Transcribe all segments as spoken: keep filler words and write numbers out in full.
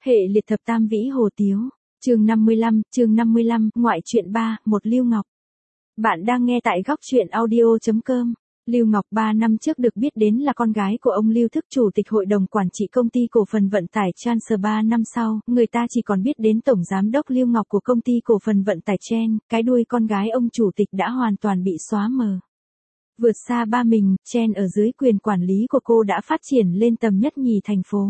Hệ liệt thập tam vĩ hồ tiếu, chương năm mươi lăm, chương năm mươi lăm, ngoại truyện ba, một Lưu Ngọc. Bạn đang nghe tại góc truyện audio chấm com. Lưu Ngọc ba năm trước được biết đến là con gái của ông Lưu Thức, chủ tịch hội đồng quản trị công ty cổ phần vận tải Trans. Ba năm sau, người ta chỉ còn biết đến tổng giám đốc Lưu Ngọc của công ty cổ phần vận tải Chen, cái đuôi con gái ông chủ tịch đã hoàn toàn bị xóa mờ. Vượt xa ba mình, Chen ở dưới quyền quản lý của cô đã phát triển lên tầm nhất nhì thành phố.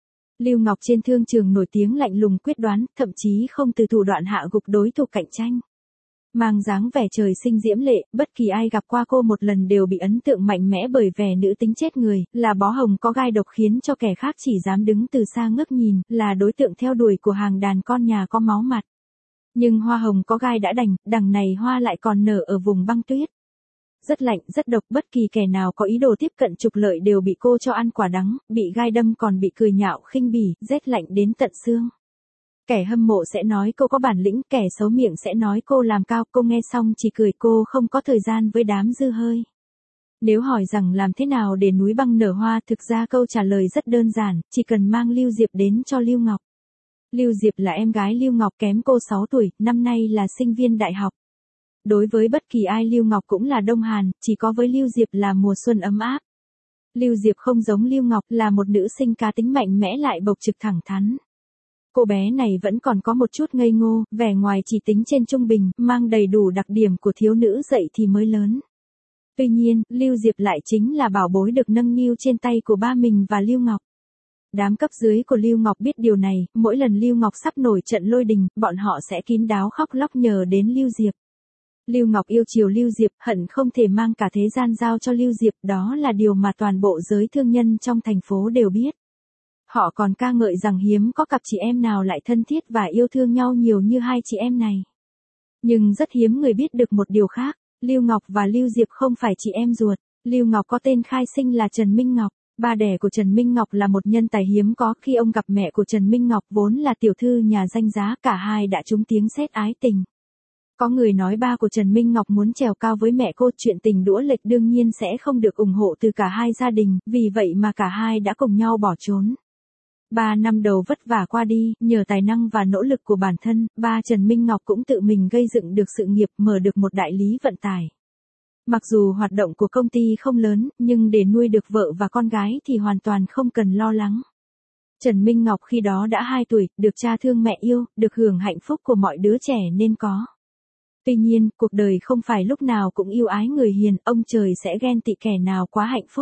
Lưu Ngọc trên thương trường nổi tiếng lạnh lùng quyết đoán, thậm chí không từ thủ đoạn hạ gục đối thủ cạnh tranh. Mang dáng vẻ trời sinh diễm lệ, bất kỳ ai gặp qua cô một lần đều bị ấn tượng mạnh mẽ bởi vẻ nữ tính chết người, là bó hồng có gai độc khiến cho kẻ khác chỉ dám đứng từ xa ngước nhìn, là đối tượng theo đuổi của hàng đàn con nhà có máu mặt. Nhưng hoa hồng có gai đã đành, đằng này hoa lại còn nở ở vùng băng tuyết. Rất lạnh, rất độc, bất kỳ kẻ nào có ý đồ tiếp cận trục lợi đều bị cô cho ăn quả đắng, bị gai đâm còn bị cười nhạo khinh bỉ, rét lạnh đến tận xương. Kẻ hâm mộ sẽ nói cô có bản lĩnh, kẻ xấu miệng sẽ nói cô làm cao, cô nghe xong chỉ cười, cô không có thời gian với đám dư hơi. Nếu hỏi rằng làm thế nào để núi băng nở hoa, thực ra câu trả lời rất đơn giản, chỉ cần mang Lưu Diệp đến cho Lưu Ngọc. Lưu Diệp là em gái Lưu Ngọc, kém cô sáu tuổi, năm nay là sinh viên đại học. Đối với bất kỳ ai Lưu Ngọc cũng là Đông Hàn, chỉ có với Lưu Diệp là mùa xuân ấm áp. Lưu Diệp không giống Lưu Ngọc, là một nữ sinh cá tính mạnh mẽ lại bộc trực thẳng thắn. Cô bé này vẫn còn có một chút ngây ngô, vẻ ngoài chỉ tính trên trung bình, mang đầy đủ đặc điểm của thiếu nữ dậy thì mới lớn. Tuy nhiên, Lưu Diệp lại chính là bảo bối được nâng niu trên tay của ba mình và Lưu Ngọc. Đám cấp dưới của Lưu Ngọc biết điều này, mỗi lần Lưu Ngọc sắp nổi trận lôi đình, bọn họ sẽ kín đáo khóc lóc nhờ đến Lưu Diệp. Lưu Ngọc yêu chiều Lưu Diệp, hận không thể mang cả thế gian giao cho Lưu Diệp, đó là điều mà toàn bộ giới thương nhân trong thành phố đều biết. Họ còn ca ngợi rằng hiếm có cặp chị em nào lại thân thiết và yêu thương nhau nhiều như hai chị em này. Nhưng rất hiếm người biết được một điều khác, Lưu Ngọc và Lưu Diệp không phải chị em ruột. Lưu Ngọc có tên khai sinh là Trần Minh Ngọc, ba đẻ của Trần Minh Ngọc là một nhân tài hiếm có, khi ông gặp mẹ của Trần Minh Ngọc vốn là tiểu thư nhà danh giá, cả hai đã trúng tiếng sét ái tình. Có người nói ba của Trần Minh Ngọc muốn trèo cao với mẹ cô, chuyện tình đũa lệch đương nhiên sẽ không được ủng hộ từ cả hai gia đình, vì vậy mà cả hai đã cùng nhau bỏ trốn. Ba năm đầu vất vả qua đi, nhờ tài năng và nỗ lực của bản thân, ba Trần Minh Ngọc cũng tự mình gây dựng được sự nghiệp, mở được một đại lý vận tải. Mặc dù hoạt động của công ty không lớn, nhưng để nuôi được vợ và con gái thì hoàn toàn không cần lo lắng. Trần Minh Ngọc khi đó đã hai tuổi, được cha thương mẹ yêu, được hưởng hạnh phúc của mọi đứa trẻ nên có. Tuy nhiên, cuộc đời không phải lúc nào cũng yêu ái người hiền, ông trời sẽ ghen tị kẻ nào quá hạnh phúc.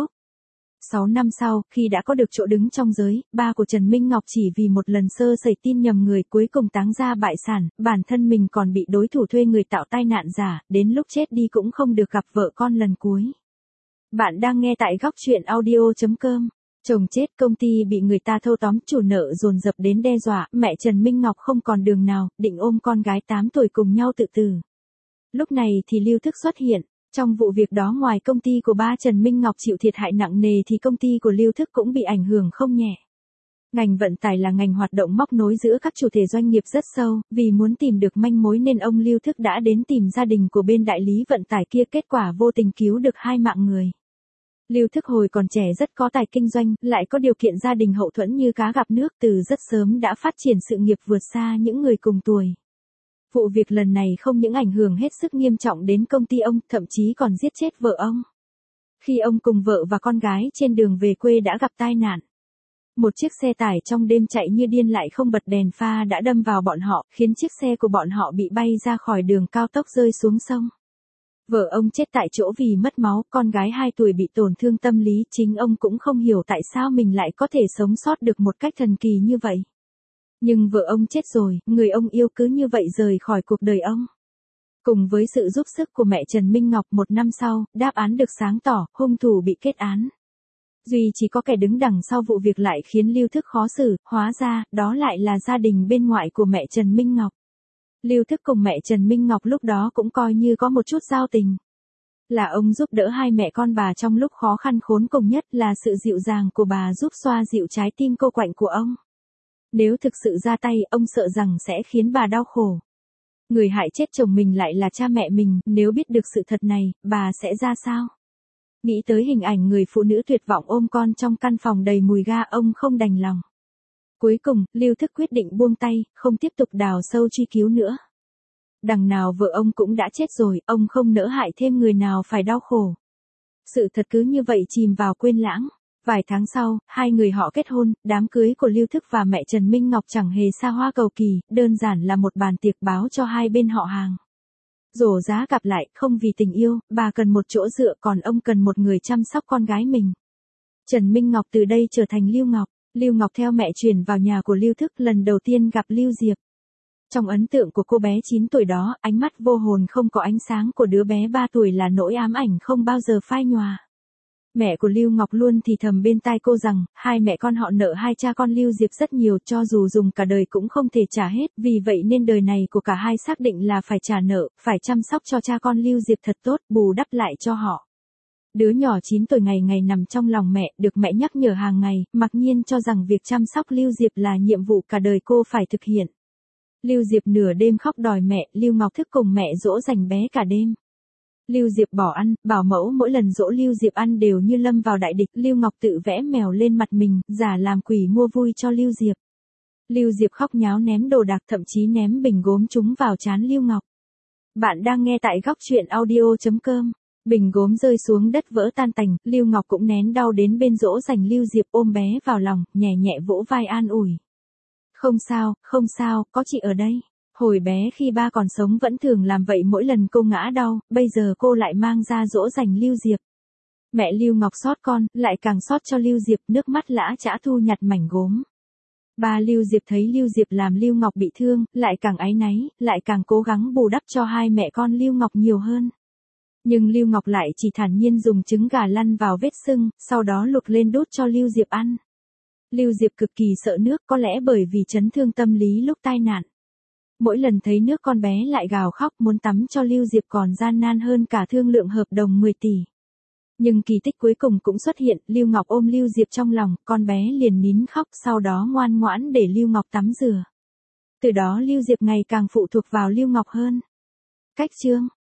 Sáu năm sau, khi đã có được chỗ đứng trong giới, ba của Trần Minh Ngọc chỉ vì một lần sơ sẩy tin nhầm người cuối cùng táng ra bại sản, bản thân mình còn bị đối thủ thuê người tạo tai nạn giả, đến lúc chết đi cũng không được gặp vợ con lần cuối. Bạn đang nghe tại góc truyện audio chấm com. Chồng chết, công ty bị người ta thâu tóm, chủ nợ dồn dập đến đe dọa, mẹ Trần Minh Ngọc không còn đường nào, định ôm con gái tám tuổi cùng nhau tự tử. Lúc này thì Lưu Thức xuất hiện. Trong vụ việc đó, ngoài công ty của ba Trần Minh Ngọc chịu thiệt hại nặng nề thì công ty của Lưu Thức cũng bị ảnh hưởng không nhẹ. Ngành vận tải là ngành hoạt động móc nối giữa các chủ thể doanh nghiệp rất sâu, vì muốn tìm được manh mối nên ông Lưu Thức đã đến tìm gia đình của bên đại lý vận tải kia, kết quả vô tình cứu được hai mạng người. Lưu Thức hồi còn trẻ rất có tài kinh doanh, lại có điều kiện gia đình hậu thuẫn như cá gặp nước, từ rất sớm đã phát triển sự nghiệp vượt xa những người cùng tuổi. Vụ việc lần này không những ảnh hưởng hết sức nghiêm trọng đến công ty ông, thậm chí còn giết chết vợ ông. Khi ông cùng vợ và con gái trên đường về quê đã gặp tai nạn. Một chiếc xe tải trong đêm chạy như điên lại không bật đèn pha đã đâm vào bọn họ, khiến chiếc xe của bọn họ bị bay ra khỏi đường cao tốc rơi xuống sông. Vợ ông chết tại chỗ vì mất máu, con gái hai tuổi bị tổn thương tâm lý, chính ông cũng không hiểu tại sao mình lại có thể sống sót được một cách thần kỳ như vậy. Nhưng vợ ông chết rồi, người ông yêu cứ như vậy rời khỏi cuộc đời ông. Cùng với sự giúp sức của mẹ Trần Minh Ngọc, một năm sau, đáp án được sáng tỏ, hung thủ bị kết án. Duy chỉ có kẻ đứng đằng sau vụ việc lại khiến Lưu Thức khó xử, hóa ra, đó lại là gia đình bên ngoại của mẹ Trần Minh Ngọc. Lưu Thức cùng mẹ Trần Minh Ngọc lúc đó cũng coi như có một chút giao tình. Là ông giúp đỡ hai mẹ con bà trong lúc khó khăn khốn cùng nhất, là sự dịu dàng của bà giúp xoa dịu trái tim cô quạnh của ông. Nếu thực sự ra tay, ông sợ rằng sẽ khiến bà đau khổ. Người hại chết chồng mình lại là cha mẹ mình, nếu biết được sự thật này, bà sẽ ra sao? Nghĩ tới hình ảnh người phụ nữ tuyệt vọng ôm con trong căn phòng đầy mùi ga, ông không đành lòng. Cuối cùng, Lưu Thức quyết định buông tay, không tiếp tục đào sâu truy cứu nữa. Đằng nào vợ ông cũng đã chết rồi, ông không nỡ hại thêm người nào phải đau khổ. Sự thật cứ như vậy chìm vào quên lãng. Vài tháng sau, hai người họ kết hôn, đám cưới của Lưu Thức và mẹ Trần Minh Ngọc chẳng hề xa hoa cầu kỳ, đơn giản là một bàn tiệc báo cho hai bên họ hàng. Rổ giá gặp lại, không vì tình yêu, bà cần một chỗ dựa còn ông cần một người chăm sóc con gái mình. Trần Minh Ngọc từ đây trở thành Lưu Ngọc. Lưu Ngọc theo mẹ chuyển vào nhà của Lưu Thức lần đầu tiên gặp Lưu Diệp. Trong ấn tượng của cô bé chín tuổi đó, ánh mắt vô hồn không có ánh sáng của đứa bé ba tuổi là nỗi ám ảnh không bao giờ phai nhòa. Mẹ của Lưu Ngọc luôn thì thầm bên tai cô rằng, hai mẹ con họ nợ hai cha con Lưu Diệp rất nhiều, cho dù dùng cả đời cũng không thể trả hết, vì vậy nên đời này của cả hai xác định là phải trả nợ, phải chăm sóc cho cha con Lưu Diệp thật tốt, bù đắp lại cho họ. Đứa nhỏ chín tuổi ngày ngày nằm trong lòng mẹ, được mẹ nhắc nhở hàng ngày, mặc nhiên cho rằng việc chăm sóc Lưu Diệp là nhiệm vụ cả đời cô phải thực hiện. Lưu Diệp nửa đêm khóc đòi mẹ, Lưu Ngọc thức cùng mẹ dỗ dành bé cả đêm. Lưu Diệp bỏ ăn, bảo mẫu mỗi lần dỗ Lưu Diệp ăn đều như lâm vào đại địch, Lưu Ngọc tự vẽ mèo lên mặt mình, giả làm quỷ mua vui cho Lưu Diệp. Lưu Diệp khóc nháo ném đồ đạc, thậm chí ném bình gốm trúng vào trán Lưu Ngọc. Bạn đang nghe tại góc truyện audio chấm com. Bình gốm rơi xuống đất vỡ tan tành, Lưu Ngọc cũng nén đau đến bên dỗ dành Lưu Diệp, ôm bé vào lòng, nhẹ nhẹ vỗ vai an ủi. Không sao, không sao, có chị ở đây. Hồi bé khi ba còn sống vẫn thường làm vậy mỗi lần cô ngã đau, bây giờ cô lại mang ra dỗ dành Lưu Diệp. Mẹ Lưu Ngọc xót con, lại càng xót cho Lưu Diệp, nước mắt lã chã thu nhặt mảnh gốm. Ba Lưu Diệp thấy Lưu Diệp làm Lưu Ngọc bị thương, lại càng áy náy, lại càng cố gắng bù đắp cho hai mẹ con Lưu Ngọc nhiều hơn. Nhưng Lưu Ngọc lại chỉ thản nhiên dùng trứng gà lăn vào vết sưng, sau đó luộc lên đút cho Lưu Diệp ăn. Lưu Diệp cực kỳ sợ nước, có lẽ bởi vì chấn thương tâm lý lúc tai nạn. Mỗi lần thấy nước con bé lại gào khóc muốn tắm cho Lưu Diệp còn gian nan hơn cả thương lượng hợp đồng mười tỷ. Nhưng kỳ tích cuối cùng cũng xuất hiện, Lưu Ngọc ôm Lưu Diệp trong lòng, con bé liền nín khóc, sau đó ngoan ngoãn để Lưu Ngọc tắm rửa. Từ đó Lưu Diệp ngày càng phụ thuộc vào Lưu Ngọc hơn. Cách chương